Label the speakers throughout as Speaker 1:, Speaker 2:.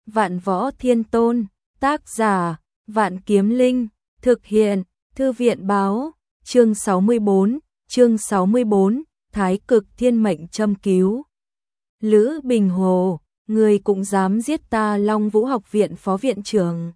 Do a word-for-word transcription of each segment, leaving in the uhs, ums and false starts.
Speaker 1: Vạn Võ Thiên Tôn, tác giả, Vạn Kiếm Linh, thực hiện, Thư viện báo, chương sáu mươi bốn, chương sáu mươi bốn, Thái Cực Thiên Mệnh châm cứu. Lữ Bình Hồ, người cũng dám giết ta? Long Vũ học viện phó viện trưởng.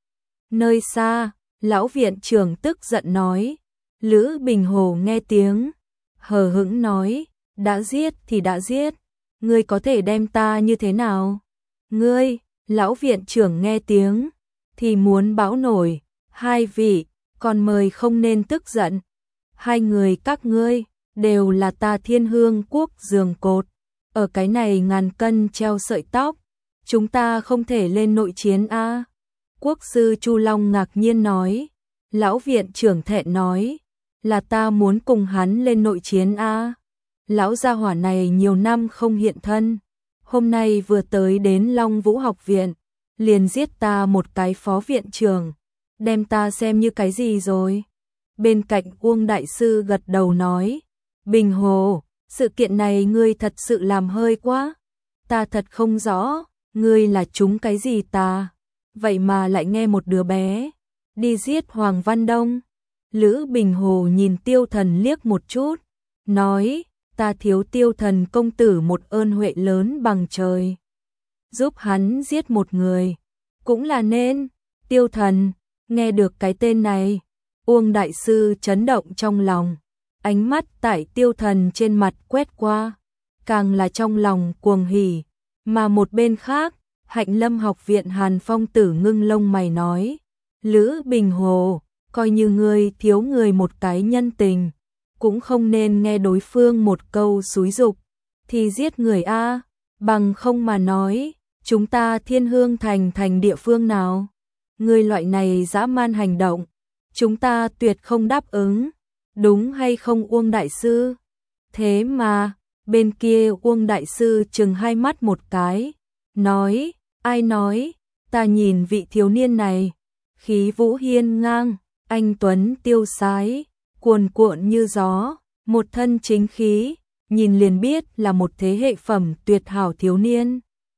Speaker 1: Nơi xa, lão viện trưởng tức giận nói. Lữ Bình Hồ nghe tiếng, hờ hững nói, đã giết thì đã giết, ngươi có thể đem ta như thế nào? Ngươi, lão viện trưởng nghe tiếng, thì muốn bão nổi, hai vị, còn mời không nên tức giận. Hai người các ngươi, đều là ta Thiên Hương Quốc giường cột, ở cái này ngàn cân treo sợi tóc, chúng ta không thể lên nội chiến a. Quốc sư Chu Long ngạc nhiên nói, lão viện trưởng thẹn nói, là ta muốn cùng hắn lên nội chiến a. Lão gia hỏa này nhiều năm không hiện thân, hôm nay vừa tới đến Long Vũ học viện, liền giết ta một cái phó viện trưởng, đem ta xem như cái gì rồi? Bên cạnh Uông đại sư gật đầu nói, Bình Hồ, sự kiện này ngươi thật sự làm hơi quá, ta thật không rõ, ngươi là trúng cái gì ta, vậy mà lại nghe một đứa bé đi giết Hoàng Văn Đông. Lữ Bình Hồ nhìn Tiêu Thần liếc một chút, nói, ta thiếu Tiêu Thần công tử một ơn huệ lớn bằng trời, giúp hắn giết một người, cũng là nên. Tiêu Thần, nghe được cái tên này, Uông đại sư chấn động trong lòng, ánh mắt tại Tiêu Thần trên mặt quét qua, càng là trong lòng cuồng hỉ, mà một bên khác, Hạnh Lâm học viện Hàn Phong Tử ngưng lông mày nói, Lữ Bình Hồ, coi như ngươi thiếu người một cái nhân tình, cũng không nên nghe đối phương một câu xúi giục thì giết người a, bằng không mà nói, chúng ta Thiên Hương thành thành địa phương nào? Ngươi loại này dã man hành động, chúng ta tuyệt không đáp ứng, đúng hay không Uông đại sư? Thế mà, bên kia Uông đại sư chừng hai mắt một cái, nói, ai nói, ta nhìn vị thiếu niên này, khí vũ hiên ngang, anh tuấn tiêu sái, cuồn cuộn như gió, một thân chính khí, nhìn liền biết là một thế hệ phẩm tuyệt hảo thiếu niên,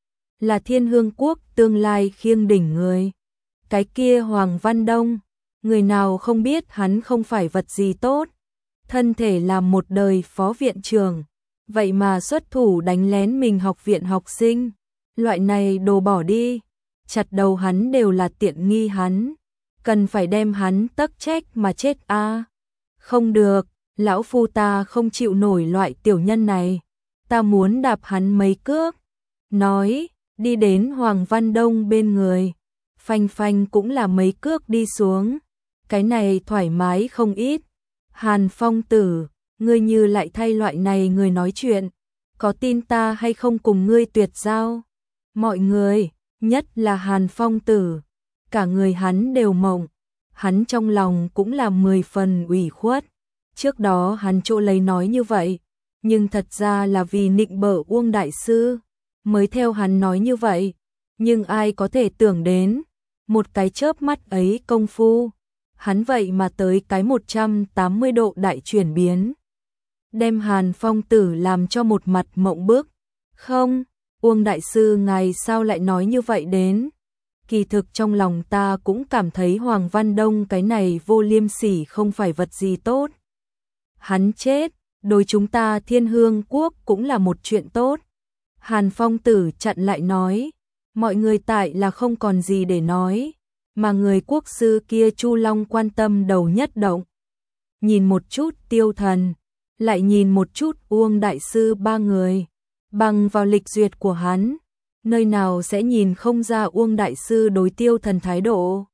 Speaker 1: là Thiên Hương Quốc tương lai khiêng đỉnh người. Cái kia Hoàng Văn Đông, người nào không biết hắn không phải vật gì tốt, thân thể làm một đời phó viện trưởng, vậy mà xuất thủ đánh lén mình học viện học sinh, loại này đồ bỏ đi, chặt đầu hắn đều là tiện nghi hắn, cần phải đem hắn tắc trách mà chết a. Không được, lão phu ta không chịu nổi loại tiểu nhân này, ta muốn đạp hắn mấy cước. Nói, đi đến Hoàng Văn Đông bên người, phanh phanh cũng là mấy cước đi xuống, cái này thoải mái không ít. Hàn Phong Tử, ngươi như lại thay loại này người nói chuyện, có tin ta hay không cùng ngươi tuyệt giao? Mọi người, nhất là Hàn Phong Tử, cả người hắn đều mộng, hắn trong lòng cũng là mười phần ủy khuất. Trước đó hắn chỗ lấy nói như vậy, nhưng thật ra là vì nịnh bợ Uông đại sư, mới theo hắn nói như vậy. Nhưng ai có thể tưởng đến, một cái chớp mắt ấy công phu, hắn vậy mà tới cái một trăm tám mươi độ đại chuyển biến, đem Hàn Phong Tử làm cho một mặt mộng bức. Không, Uông đại sư ngài sao lại nói như vậy đến? Kỳ thực trong lòng ta cũng cảm thấy Hoàng Văn Đông cái này vô liêm sỉ không phải vật gì tốt. Hắn chết, đối chúng ta Thiên Hương Quốc cũng là một chuyện tốt. Hàn Phong Tử chặn lại nói, mọi người tại là không còn gì để nói, mà người quốc sư kia Chu Long quan tâm đầu nhất động. Nhìn một chút Tiêu Thần, lại nhìn một chút Uông đại sư ba người, bằng vào lịch duyệt của hắn, nơi nào sẽ nhìn không ra Uông đại sư đối Tiêu Thần thái độ.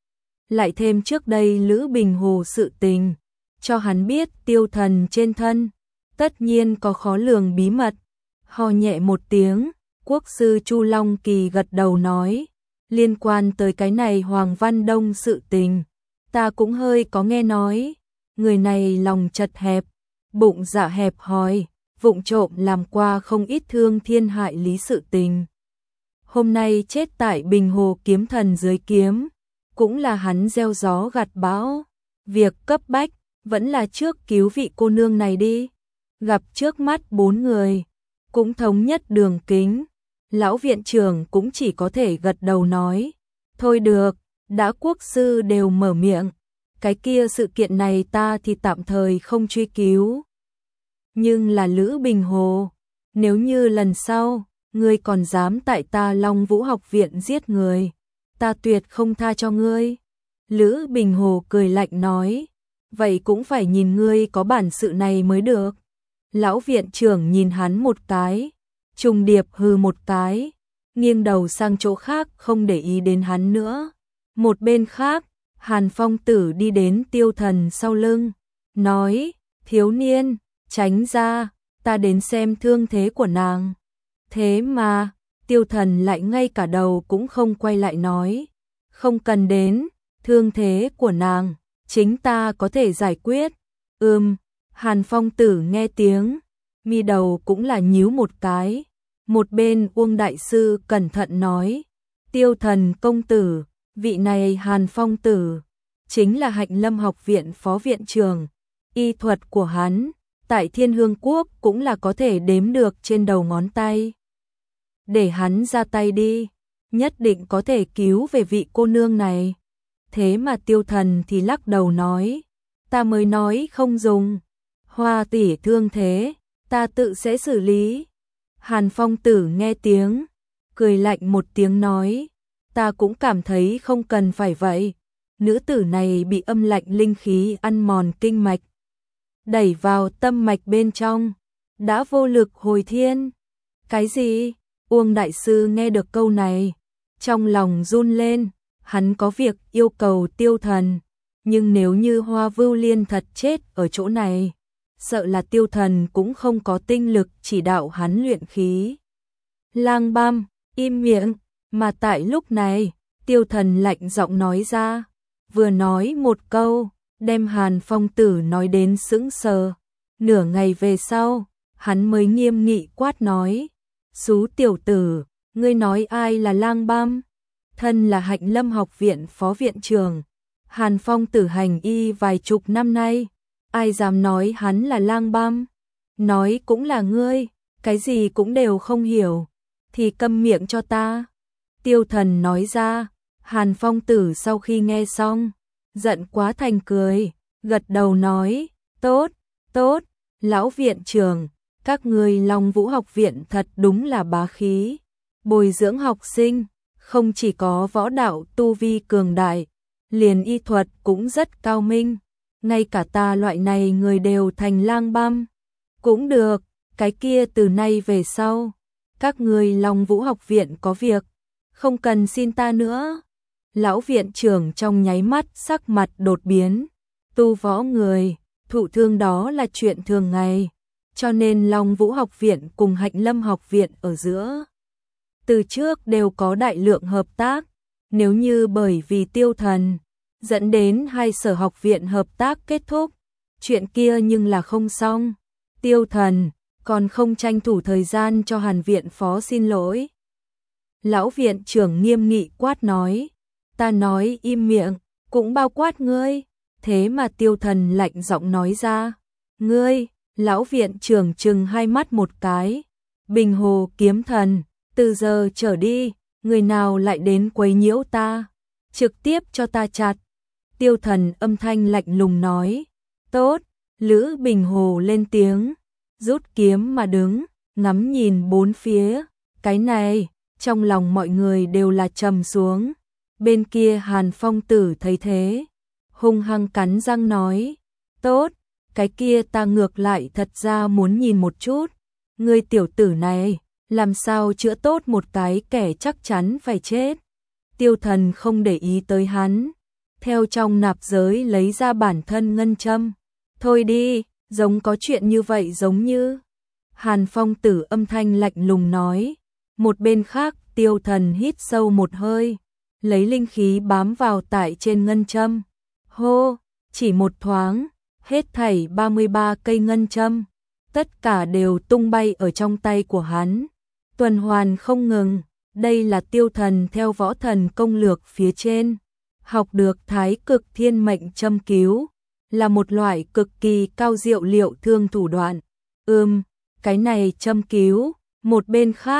Speaker 1: Lại thêm trước đây Lữ Bình Hồ sự tình, cho hắn biết Tiêu Thần trên thân, tất nhiên có khó lường bí mật. Ho nhẹ một tiếng, quốc sư Chu Long Kỳ gật đầu nói, liên quan tới cái này Hoàng Văn Đông sự tình, ta cũng hơi có nghe nói, người này lòng chật hẹp, bụng dạ hẹp hòi, vụng trộm làm qua không ít thương thiên hại lý sự tình. Hôm nay chết tại Bình Hồ kiếm thần dưới kiếm, cũng là hắn gieo gió gặt bão, việc cấp bách, vẫn là trước cứu vị cô nương này đi. Gặp trước mắt bốn người, cũng thống nhất đường kính, Lão viện trưởng cũng chỉ có thể gật đầu nói, thôi được, đã quốc sư đều mở miệng, cái kia sự kiện này ta thì tạm thời không truy cứu. Nhưng là Lữ Bình Hồ, nếu như lần sau, ngươi còn dám tại ta Long Vũ học viện giết người, ta tuyệt không tha cho ngươi. Lữ Bình Hồ cười lạnh nói, vậy cũng phải nhìn ngươi có bản sự này mới được. Lão viện trưởng nhìn hắn một cái, trùng điệp hừ một cái, nghiêng đầu sang chỗ khác không để ý đến hắn nữa. Một bên khác, Hàn Phong Tử đi đến Tiêu Thần sau lưng, nói, thiếu niên, tránh ra, ta đến xem thương thế của nàng. Thế mà, Tiêu Thần lại ngay cả đầu cũng không quay lại nói, không cần đến, thương thế của nàng, chính ta có thể giải quyết. Ừm, Hàn Phong Tử nghe tiếng, mi đầu cũng là nhíu một cái. Một bên Uông Đại Sư cẩn thận nói, Tiêu Thần công tử, vị này Hàn Phong Tử, chính là Hạnh Lâm học viện phó viện trưởng, y thuật của hắn, tại Thiên Hương Quốc cũng là có thể đếm được trên đầu ngón tay. Để hắn ra tay đi, nhất định có thể cứu về vị cô nương này. Thế mà Tiêu Thần thì lắc đầu nói, ta mới nói không dùng, Hoa tỷ thương thế, ta tự sẽ xử lý. Hàn Phong Tử nghe tiếng, cười lạnh một tiếng nói, ta cũng cảm thấy không cần phải vậy. Nữ tử này bị âm lạnh linh khí ăn mòn kinh mạch, đẩy vào tâm mạch bên trong, đã vô lực hồi thiên. Cái gì? Uông Đại Sư nghe được câu này, trong lòng run lên, hắn có việc yêu cầu Tiêu Thần, nhưng nếu như Hoa Vưu Liên thật chết ở chỗ này, sợ là Tiêu Thần cũng không có tinh lực chỉ đạo hắn luyện khí. Lang Băm, im miệng, mà tại lúc này, Tiêu Thần lạnh giọng nói ra, vừa nói một câu, đem Hàn Phong Tử nói đến sững sờ. Nửa ngày về sau, hắn mới nghiêm nghị quát nói, xú tiểu tử, ngươi nói ai là Lang Băm? Thân là Hạnh Lâm học viện phó viện trưởng, Hàn Phong Tử hành y vài chục năm nay, ai dám nói hắn là Lang Băm? Nói cũng là ngươi, cái gì cũng đều không hiểu, thì câm miệng cho ta. Tiêu Thần nói ra. Hàn Phong Tử sau khi nghe xong, giận quá thành cười, gật đầu nói, tốt, tốt, lão viện trưởng, các ngươi Long Vũ học viện thật đúng là bá khí, bồi dưỡng học sinh, không chỉ có võ đạo tu vi cường đại, liền y thuật cũng rất cao minh, ngay cả ta loại này người đều thành Lang Băm. Cũng được, cái kia từ nay về sau, các ngươi Long Vũ học viện có việc, không cần xin ta nữa. Lão viện trưởng trong nháy mắt sắc mặt đột biến, tu võ người, thụ thương đó là chuyện thường ngày, cho nên Long Vũ học viện cùng Hạnh Lâm học viện ở giữa từ trước đều có đại lượng hợp tác, nếu như bởi vì Tiêu Thần dẫn đến hai sở học viện hợp tác kết thúc, chuyện kia nhưng là không xong. Tiêu Thần còn không tranh thủ thời gian cho Hàn viện phó xin lỗi. Lão viện trưởng nghiêm nghị quát nói, ta nói im miệng, cũng bao quát ngươi. Thế mà Tiêu Thần lạnh giọng nói ra, ngươi. Lão viện trưởng trừng hai mắt một cái, Bình Hồ kiếm thần, từ giờ trở đi, người nào lại đến quấy nhiễu ta, trực tiếp cho ta chặt. Tiêu Thần âm thanh lạnh lùng nói, tốt. Lữ Bình Hồ lên tiếng, rút kiếm mà đứng, ngắm nhìn bốn phía. Cái này, trong lòng mọi người đều là trầm xuống. Bên kia Hàn Phong Tử thấy thế, hung hăng cắn răng nói, tốt, cái kia ta ngược lại thật ra muốn nhìn một chút, ngươi tiểu tử này, làm sao chữa tốt một cái kẻ chắc chắn phải chết. Tiêu Thần không để ý tới hắn, theo trong nạp giới lấy ra bản thân ngân châm. Thôi đi, giống có chuyện như vậy giống như. Hàn Phong Tử âm thanh lạnh lùng nói. Một bên khác Tiêu Thần hít sâu một hơi, lấy linh khí bám vào tại trên ngân châm. Hô, chỉ một thoáng, hết thảy ba mươi ba cây ngân châm, tất cả đều tung bay ở trong tay của hắn, tuần hoàn không ngừng. Đây là Tiêu Thần theo võ thần công lược phía trên học được Thái Cực Thiên Mệnh châm cứu, là một loại cực kỳ cao diệu liệu thương thủ đoạn. Ừm, cái này châm cứu. Một bên khác,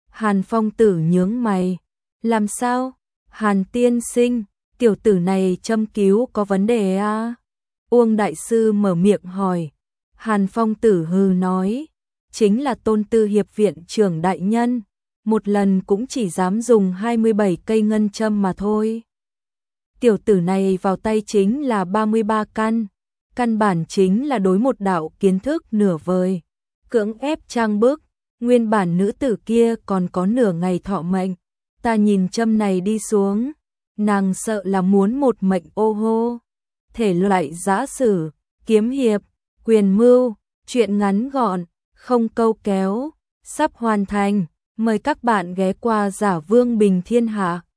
Speaker 1: Hàn Phong Tử nhướng mày. Làm sao? Hàn tiên sinh, tiểu tử này châm cứu có vấn đề à? Uông đại sư mở miệng hỏi. Hàn Phong Tử hừ nói. Chính là Tôn Tư Hiệp viện trưởng đại nhân. Một lần cũng chỉ dám dùng hai mươi bảy cây ngân châm mà thôi. Tiểu tử này vào tay chính là ba mươi ba căn. Căn bản chính là đối một đạo kiến thức nửa vời. Cưỡng ép trang bức. Nguyên bản nữ tử kia còn có nửa ngày thọ mệnh. Ta nhìn châm này đi xuống. Nàng sợ là muốn một mệnh ô hô. Thể loại giã sử, kiếm hiệp, quyền mưu, chuyện ngắn gọn, không câu kéo. Sắp hoàn thành. Mời các bạn ghé qua Giả Vương Bình Thiên Hạ.